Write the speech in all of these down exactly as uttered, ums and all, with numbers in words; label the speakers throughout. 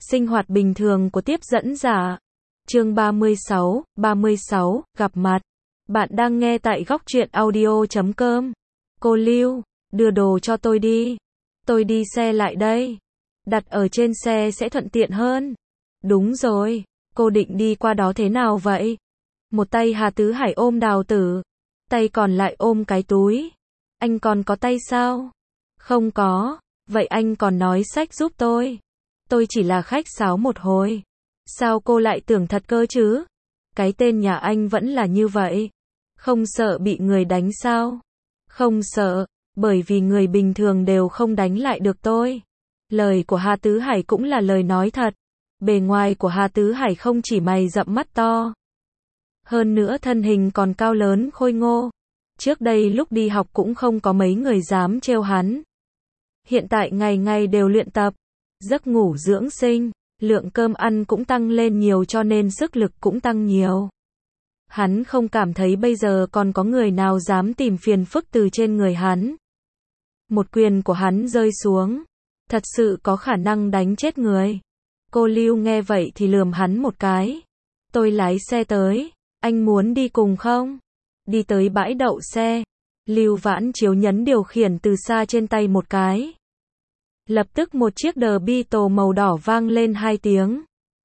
Speaker 1: Sinh hoạt bình thường của tiếp dẫn giả. Chương ba mươi sáu, ba mươi sáu, gặp mặt. Bạn đang nghe tại góc truyện audio chấm com. Cô Lưu, đưa đồ cho tôi đi. Tôi đi xe lại đây. Đặt ở trên xe sẽ thuận tiện hơn. Đúng rồi, cô định đi qua đó thế nào vậy? Một tay Hà Tứ Hải ôm Đào Tử, tay còn lại ôm cái túi. Anh còn có tay sao? Không có, vậy anh còn nói xách giúp tôi. Tôi chỉ là khách sáo một hồi. Sao cô lại tưởng thật cơ chứ? Cái tên nhà anh vẫn là như vậy. Không sợ bị người đánh sao? Không sợ, bởi vì người bình thường đều không đánh lại được tôi. Lời của Hà Tứ Hải cũng là lời nói thật. Bề ngoài của Hà Tứ Hải không chỉ mày rậm mắt to, hơn nữa thân hình còn cao lớn khôi ngô. Trước đây lúc đi học cũng không có mấy người dám trêu hắn. Hiện tại ngày ngày đều luyện tập, giấc ngủ dưỡng sinh, lượng cơm ăn cũng tăng lên nhiều cho nên sức lực cũng tăng nhiều. Hắn không cảm thấy bây giờ còn có người nào dám tìm phiền phức từ trên người hắn. Một quyền của hắn rơi xuống, thật sự có khả năng đánh chết người. Cô Lưu nghe vậy thì lườm hắn một cái. Tôi lái xe tới, anh muốn đi cùng không? Đi tới bãi đậu xe, Lưu Vãn Chiếu nhấn điều khiển từ xa trên tay một cái. Lập tức một chiếc đờ Beetle màu đỏ vang lên hai tiếng.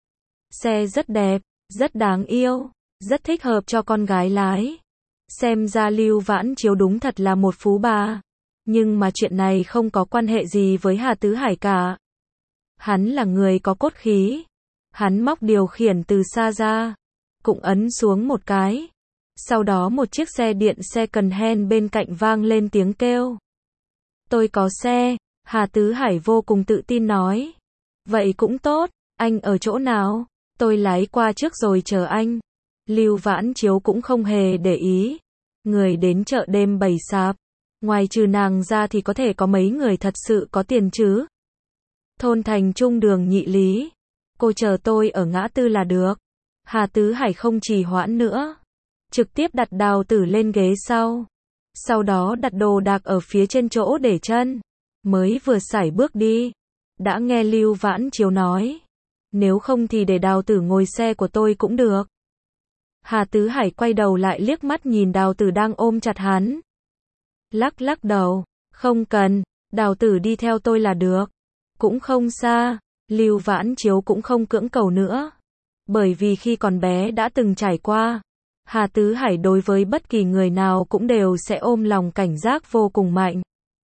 Speaker 1: Xe rất đẹp, rất đáng yêu, rất thích hợp cho con gái lái. Xem ra Lưu Vãn Chiếu đúng thật là một phú bà. Nhưng mà chuyện này không có quan hệ gì với Hà Tứ Hải cả. Hắn là người có cốt khí. Hắn móc điều khiển từ xa ra, cũng ấn xuống một cái. Sau đó một chiếc xe điện second hand bên cạnh vang lên tiếng kêu. Tôi có xe, Hà Tứ Hải vô cùng tự tin nói. Vậy cũng tốt, anh ở chỗ nào? Tôi lái qua trước rồi chờ anh. Lưu Vãn Chiếu cũng không hề để ý. Người đến chợ đêm bày sạp, ngoài trừ nàng ra thì có thể có mấy người thật sự có tiền chứ? Thôn thành trung đường Nhị Lý. Cô chờ tôi ở ngã tư là được. Hà Tứ Hải không trì hoãn nữa, trực tiếp đặt Đào Tử lên ghế sau. Sau đó đặt đồ đạc ở phía trên chỗ để chân. Mới vừa sải bước đi, đã nghe Lưu Vãn Chiếu nói. Nếu không thì để Đào Tử ngồi xe của tôi cũng được. Hà Tứ Hải quay đầu lại liếc mắt nhìn Đào Tử đang ôm chặt hắn. Lắc lắc đầu, không cần, Đào Tử đi theo tôi là được. Cũng không xa, Lưu Vãn Chiếu cũng không cưỡng cầu nữa. Bởi vì khi còn bé đã từng trải qua, Hà Tứ Hải đối với bất kỳ người nào cũng đều sẽ ôm lòng cảnh giác vô cùng mạnh.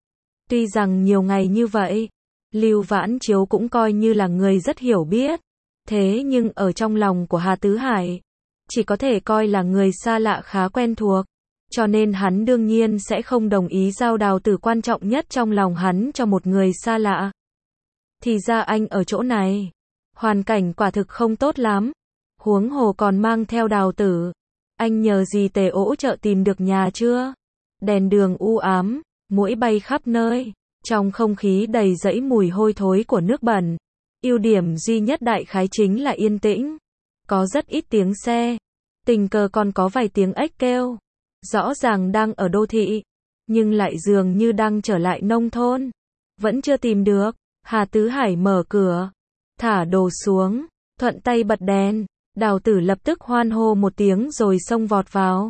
Speaker 1: Tuy rằng nhiều ngày như vậy, Lưu Vãn Chiếu cũng coi như là người rất hiểu biết. Thế nhưng ở trong lòng của Hà Tứ Hải, chỉ có thể coi là người xa lạ khá quen thuộc. Cho nên hắn đương nhiên sẽ không đồng ý giao Đào Tử quan trọng nhất trong lòng hắn cho một người xa lạ. Thì ra anh ở chỗ này. Hoàn cảnh quả thực không tốt lắm. Huống hồ còn mang theo Đào Tử. Anh nhờ gì Tề ỗ chợ tìm được nhà chưa? Đèn đường u ám, muỗi bay khắp nơi. Trong không khí đầy dẫy mùi hôi thối của nước bẩn. Ưu điểm duy nhất đại khái chính là yên tĩnh. Có rất ít tiếng xe. Tình cờ còn có vài tiếng ếch kêu. Rõ ràng đang ở đô thị, nhưng lại dường như đang trở lại nông thôn. Vẫn chưa tìm được. Hà Tứ Hải mở cửa, thả đồ xuống, thuận tay bật đèn. Đào Tử lập tức hoan hô một tiếng rồi xông vọt vào.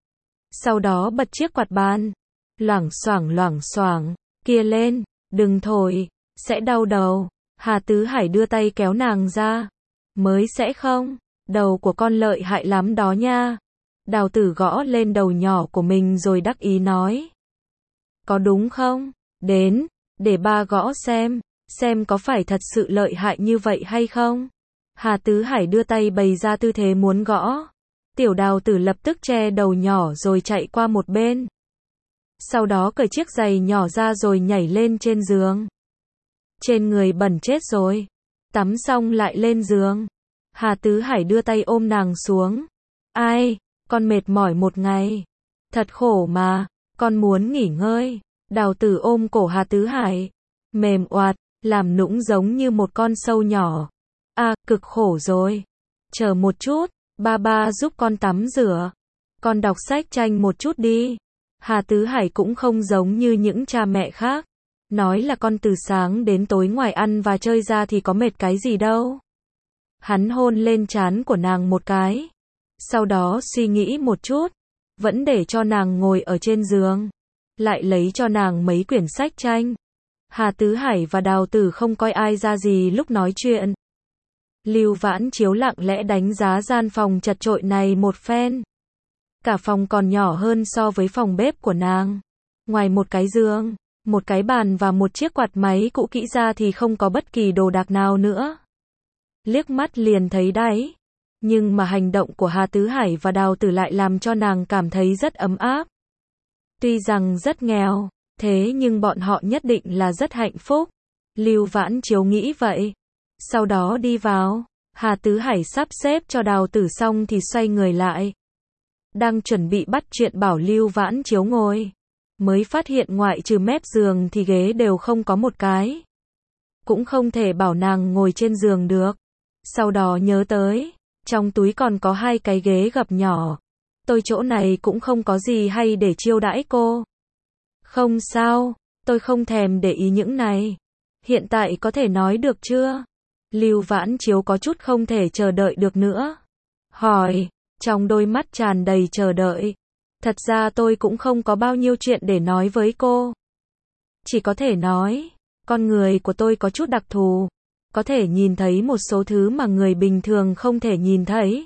Speaker 1: Sau đó bật chiếc quạt bàn. Loảng xoảng loảng xoảng, kia lên, đừng thổi, sẽ đau đầu. Hà Tứ Hải đưa tay kéo nàng ra. Mới sẽ không, đầu của con lợi hại lắm đó nha. Đào Tử gõ lên đầu nhỏ của mình rồi đắc ý nói. Có đúng không? Đến, để ba gõ xem, xem có phải thật sự lợi hại như vậy hay không? Hà Tứ Hải đưa tay bày ra tư thế muốn gõ. Tiểu Đào Tử lập tức che đầu nhỏ rồi chạy qua một bên. Sau đó cởi chiếc giày nhỏ ra rồi nhảy lên trên giường. Trên người bẩn chết rồi. Tắm xong lại lên giường. Hà Tứ Hải đưa tay ôm nàng xuống. Ai, con mệt mỏi một ngày. Thật khổ mà, con muốn nghỉ ngơi. Đào Tử ôm cổ Hà Tứ Hải. Mềm oạt, làm nũng giống như một con sâu nhỏ. À, cực khổ rồi. Chờ một chút, ba ba giúp con tắm rửa. Con đọc sách tranh một chút đi. Hà Tứ Hải cũng không giống như những cha mẹ khác. Nói là con từ sáng đến tối ngoài ăn và chơi ra thì có mệt cái gì đâu. Hắn hôn lên trán của nàng một cái. Sau đó suy nghĩ một chút. Vẫn để cho nàng ngồi ở trên giường. Lại lấy cho nàng mấy quyển sách tranh. Hà Tứ Hải và Đào Tử không coi ai ra gì lúc nói chuyện. Lưu Vãn Chiếu lặng lẽ đánh giá gian phòng chật chội này một phen. Cả phòng còn nhỏ hơn so với phòng bếp của nàng. Ngoài một cái giường, một cái bàn và một chiếc quạt máy cũ kỹ ra thì không có bất kỳ đồ đạc nào nữa. Liếc mắt liền thấy đáy. Nhưng mà hành động của Hà Tứ Hải và Đào Tử lại làm cho nàng cảm thấy rất ấm áp. Tuy rằng rất nghèo, thế nhưng bọn họ nhất định là rất hạnh phúc. Lưu Vãn Chiếu nghĩ vậy. Sau đó đi vào. Hà Tứ Hải sắp xếp cho Đào Tử xong thì xoay người lại. Đang chuẩn bị bắt chuyện bảo Lưu Vãn Chiếu ngồi. Mới phát hiện ngoại trừ mép giường thì ghế đều không có một cái. Cũng không thể bảo nàng ngồi trên giường được. Sau đó nhớ tới. Trong túi còn có hai cái ghế gập nhỏ. Tôi chỗ này cũng không có gì hay để chiêu đãi cô. Không sao. Tôi không thèm để ý những này. Hiện tại có thể nói được chưa? Lưu Vãn Chiếu có chút không thể chờ đợi được nữa. Hỏi. Trong đôi mắt tràn đầy chờ đợi. Thật ra tôi cũng không có bao nhiêu chuyện để nói với cô. Chỉ có thể nói, con người của tôi có chút đặc thù. Có thể nhìn thấy một số thứ mà người bình thường không thể nhìn thấy.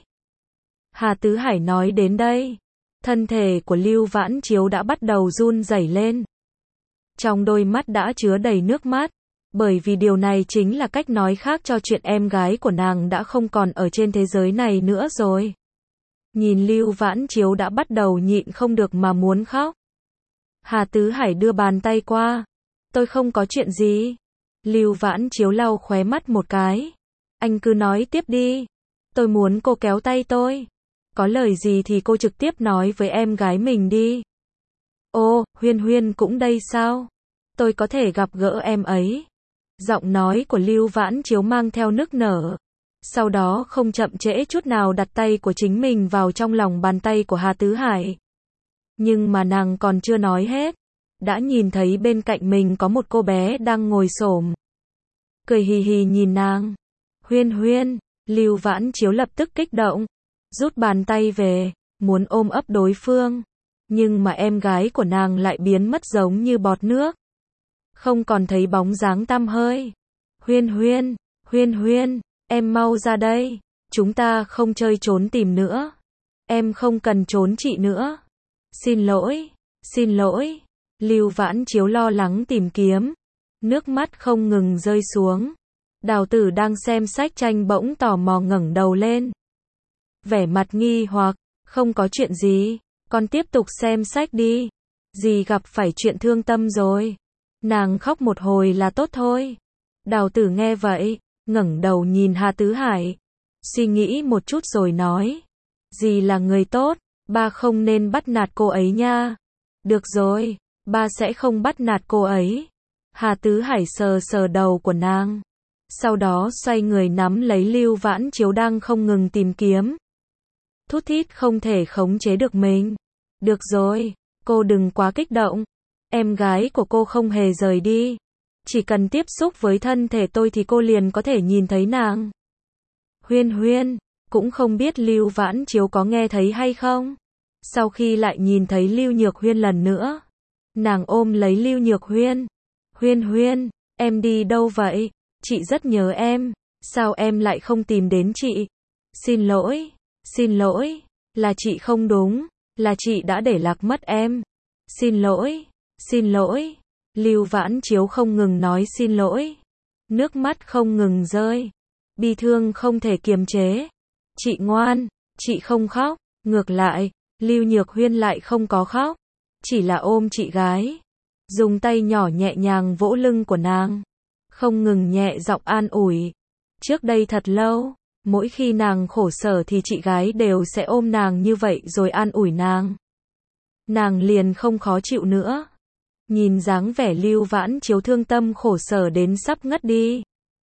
Speaker 1: Hà Tứ Hải nói đến đây. Thân thể của Lưu Vãn Chiếu đã bắt đầu run rẩy lên. Trong đôi mắt đã chứa đầy nước mắt. Bởi vì điều này chính là cách nói khác cho chuyện em gái của nàng đã không còn ở trên thế giới này nữa rồi. Nhìn Lưu Vãn Chiếu đã bắt đầu nhịn không được mà muốn khóc. Hà Tứ Hải đưa bàn tay qua. Tôi không có chuyện gì. Lưu Vãn Chiếu lau khóe mắt một cái. Anh cứ nói tiếp đi. Tôi muốn cô kéo tay tôi. Có lời gì thì cô trực tiếp nói với em gái mình đi. Ô, Huyên Huyên cũng đây sao? Tôi có thể gặp gỡ em ấy. Giọng nói của Lưu Vãn Chiếu mang theo nức nở. Sau đó không chậm trễ chút nào đặt tay của chính mình vào trong lòng bàn tay của Hà Tứ Hải. Nhưng mà nàng còn chưa nói hết. Đã nhìn thấy bên cạnh mình có một cô bé đang ngồi xổm. Cười hì hì nhìn nàng. Huyên Huyên, Lưu Vãn Chiếu lập tức kích động. Rút bàn tay về, muốn ôm ấp đối phương. Nhưng mà em gái của nàng lại biến mất giống như bọt nước. Không còn thấy bóng dáng tăm hơi. Huyên Huyên, Huyên Huyên, em mau ra đây. Chúng ta không chơi trốn tìm nữa. Em không cần trốn chị nữa. Xin lỗi, xin lỗi. Lưu Vãn Chiếu lo lắng tìm kiếm. Nước mắt không ngừng rơi xuống. Đào Tử đang xem sách tranh bỗng tò mò ngẩng đầu lên. Vẻ mặt nghi hoặc, không có chuyện gì. Con tiếp tục xem sách đi. Dì gặp phải chuyện thương tâm rồi. Nàng khóc một hồi là tốt thôi. Đào Tử nghe vậy, ngẩng đầu nhìn Hà Tứ Hải. Suy nghĩ một chút rồi nói. Dì là người tốt, ba không nên bắt nạt cô ấy nha. Được rồi, ba sẽ không bắt nạt cô ấy. Hà Tứ Hải sờ sờ đầu của nàng. Sau đó xoay người nắm lấy Lưu Vãn Chiếu đang không ngừng tìm kiếm. Thút thít không thể khống chế được mình. Được rồi, cô đừng quá kích động. Em gái của cô không hề rời đi. Chỉ cần tiếp xúc với thân thể tôi thì cô liền có thể nhìn thấy nàng. Huyên Huyên, cũng không biết Lưu Vãn Chiếu có nghe thấy hay không. Sau khi lại nhìn thấy Lưu Nhược Huyên lần nữa. Nàng ôm lấy Lưu Nhược Huyên. Huyên Huyên, em đi đâu vậy? Chị rất nhớ em. Sao em lại không tìm đến chị? Xin lỗi, xin lỗi. Là chị không đúng. Là chị đã để lạc mất em. Xin lỗi, xin lỗi. Lưu Vãn Chiếu không ngừng nói xin lỗi. Nước mắt không ngừng rơi. Bi thương không thể kiềm chế. Chị ngoan, chị không khóc. Ngược lại, Lưu Nhược Huyên lại không có khóc. Chỉ là ôm chị gái. Dùng tay nhỏ nhẹ nhàng vỗ lưng của nàng. Không ngừng nhẹ giọng an ủi. Trước đây thật lâu, mỗi khi nàng khổ sở thì chị gái đều sẽ ôm nàng như vậy rồi an ủi nàng. Nàng liền không khó chịu nữa. Nhìn dáng vẻ Lưu Vãn Chiếu thương tâm khổ sở đến sắp ngất đi.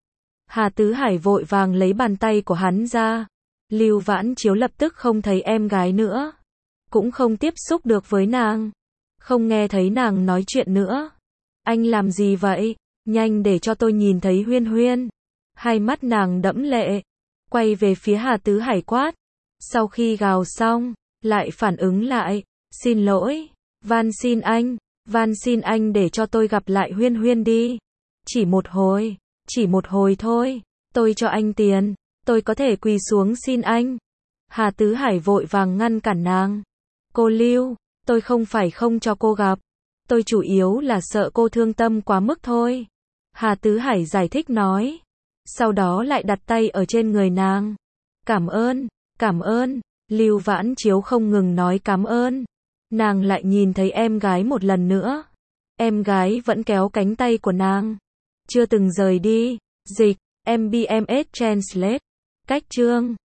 Speaker 1: Hà Tứ Hải vội vàng lấy bàn tay của hắn ra. Lưu Vãn Chiếu lập tức không thấy em gái nữa. Cũng không tiếp xúc được với nàng. Không nghe thấy nàng nói chuyện nữa. Anh làm gì vậy? Nhanh để cho tôi nhìn thấy Huyên Huyên. Hai mắt nàng đẫm lệ, quay về phía Hà Tứ Hải quát. Sau khi gào xong, lại phản ứng lại, xin lỗi, van xin anh, van xin anh để cho tôi gặp lại Huyên Huyên đi. Chỉ một hồi, chỉ một hồi thôi, tôi cho anh tiền, tôi có thể quỳ xuống xin anh. Hà Tứ Hải vội vàng ngăn cản nàng. Cô Lưu, tôi không phải không cho cô gặp, tôi chủ yếu là sợ cô thương tâm quá mức thôi. Hà Tứ Hải giải thích nói, sau đó lại đặt tay ở trên người nàng. Cảm ơn, cảm ơn, Lưu Vãn Chiếu không ngừng nói cảm ơn. Nàng lại nhìn thấy em gái một lần nữa. Em gái vẫn kéo cánh tay của nàng, chưa từng rời đi. Dịch, em bê em ét Translate. Cách chương